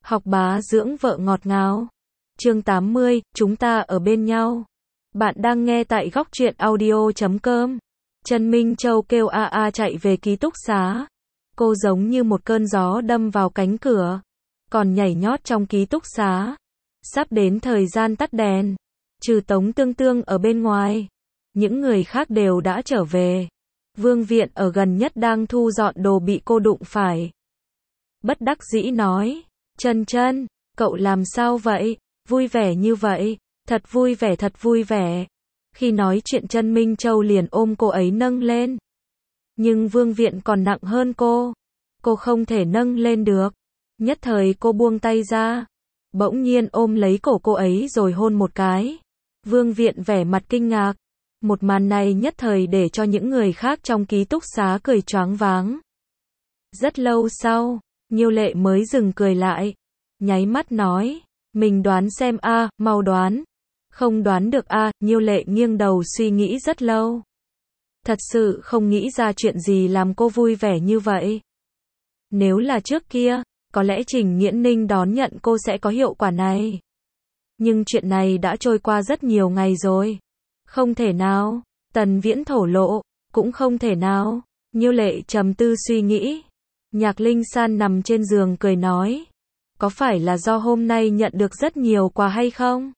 Học bá dưỡng vợ ngọt ngào. Chương 80, chúng ta ở bên nhau. Bạn đang nghe tại góc truyện audio.com. Trần Minh Châu kêu a a chạy về ký túc xá. Cô giống như một cơn gió đâm vào cánh cửa. Còn nhảy nhót trong ký túc xá. Sắp đến thời gian tắt đèn. Trừ Tống Tương Tương ở bên ngoài. Những người khác đều đã trở về. Vương Viện ở gần nhất đang thu dọn đồ bị cô đụng phải. Bất đắc dĩ nói. Chân, cậu làm sao vậy? Vui vẻ như vậy. Thật vui vẻ, thật vui vẻ. Khi nói chuyện Trần Minh Châu liền ôm cô ấy nâng lên. Nhưng Vương Viện còn nặng hơn cô. Cô không thể nâng lên được. Nhất thời cô buông tay ra. Bỗng nhiên ôm lấy cổ cô ấy rồi hôn một cái. Vương Viện vẻ mặt kinh ngạc. Một màn này nhất thời để cho những người khác trong ký túc xá cười choáng váng. Rất lâu sau, Nhiêu Lệ mới dừng cười lại. Nháy mắt nói, mình đoán xem a, mau đoán. Không đoán được a, Nhiêu Lệ nghiêng đầu suy nghĩ rất lâu. Thật sự không nghĩ ra chuyện gì làm cô vui vẻ như vậy. Nếu là trước kia, có lẽ Trình Nghiễn Ninh đón nhận cô sẽ có hiệu quả này. Nhưng chuyện này đã trôi qua rất nhiều ngày rồi. Không thể nào, Tần Viễn thổ lộ, cũng không thể nào. Nhiêu Lệ trầm tư suy nghĩ. Nhạc Linh San nằm trên giường cười nói. Có phải là do hôm nay nhận được rất nhiều quà hay không?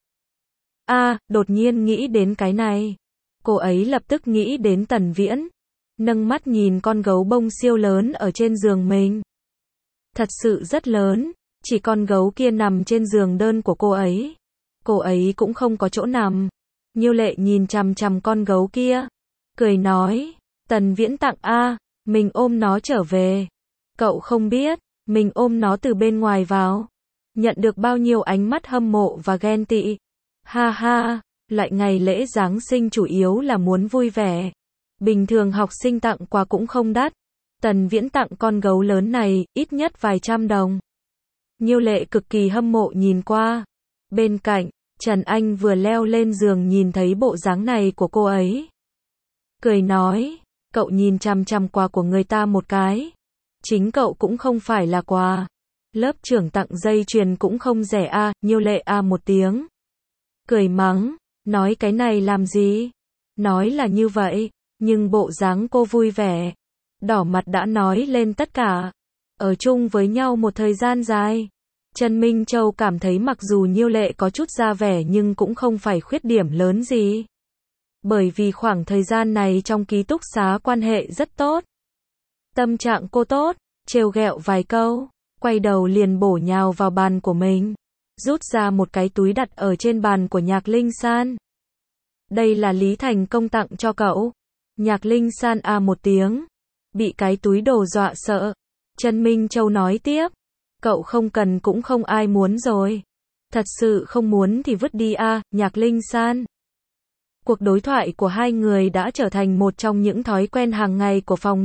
Đột nhiên nghĩ đến cái này. Cô ấy lập tức nghĩ đến Tần Viễn. Nâng mắt nhìn con gấu bông siêu lớn ở trên giường mình. Thật sự rất lớn, chỉ con gấu kia nằm trên giường đơn của cô ấy. Cô ấy cũng không có chỗ nằm. Nhiêu Lệ nhìn chằm chằm con gấu kia. Cười nói, Tần Viễn tặng mình ôm nó trở về. Cậu không biết, mình ôm nó từ bên ngoài vào. Nhận được bao nhiêu ánh mắt hâm mộ và ghen tị. Ha ha, lại ngày lễ Giáng sinh chủ yếu là muốn vui vẻ. Bình thường học sinh tặng quà cũng không đắt. Tần Viễn tặng con gấu lớn này, ít nhất vài trăm đồng. Nhiêu Lệ cực kỳ hâm mộ nhìn qua. Bên cạnh, Trần Anh vừa leo lên giường nhìn thấy bộ dáng này của cô ấy. Cười nói, cậu nhìn chằm chằm quà của người ta một cái. Chính cậu cũng không phải là quà. Lớp trưởng tặng dây chuyền cũng không rẻ Nhiêu Lệ một tiếng. Cười mắng, nói cái này làm gì? Nói là như vậy, nhưng bộ dáng cô vui vẻ. Đỏ mặt đã nói lên tất cả. Ở chung với nhau một thời gian dài. Trần Minh Châu cảm thấy mặc dù Nhiêu Lệ có chút ra vẻ nhưng cũng không phải khuyết điểm lớn gì. Bởi vì khoảng thời gian này trong ký túc xá quan hệ rất tốt. Tâm trạng cô tốt, trêu ghẹo vài câu, quay đầu liền bổ nhào vào bàn của mình. Rút ra một cái túi đặt ở trên bàn của Nhạc Linh San. Đây là Lý Thành Công tặng cho cậu. Nhạc Linh San một tiếng. Bị cái túi đồ dọa sợ. Trần Minh Châu nói tiếp. Cậu không cần cũng không ai muốn rồi. Thật sự không muốn thì vứt đi Nhạc Linh San. Cuộc đối thoại của hai người đã trở thành một trong những thói quen hàng ngày của phòng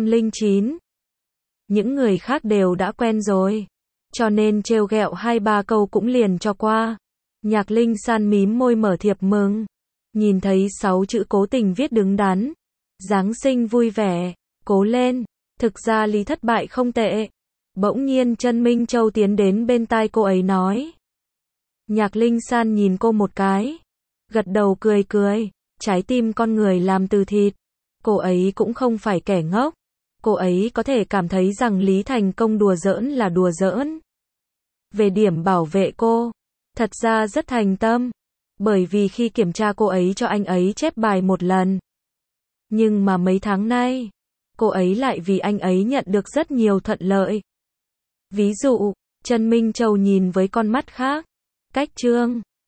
509. Những người khác đều đã quen rồi. Cho nên trêu ghẹo 2-3 câu cũng liền cho qua. Nhạc Linh San mím môi mở thiệp mừng. Nhìn thấy 6 chữ cố tình viết đứng đắn. Giáng sinh vui vẻ, cố lên. Thực ra Lý thất bại không tệ. Bỗng nhiên Trần Minh Châu tiến đến bên tai cô ấy nói. Nhạc Linh San nhìn cô một cái. Gật đầu cười cười. Trái tim con người làm từ thịt. Cô ấy cũng không phải kẻ ngốc. Cô ấy có thể cảm thấy rằng Lý Thành Công đùa giỡn là đùa giỡn. Về điểm bảo vệ cô, thật ra rất thành tâm. Bởi vì khi kiểm tra cô ấy cho anh ấy chép bài một lần. Nhưng mà mấy tháng nay, cô ấy lại vì anh ấy nhận được rất nhiều thuận lợi. Ví dụ, Trần Minh Châu nhìn với con mắt khác. Cách chương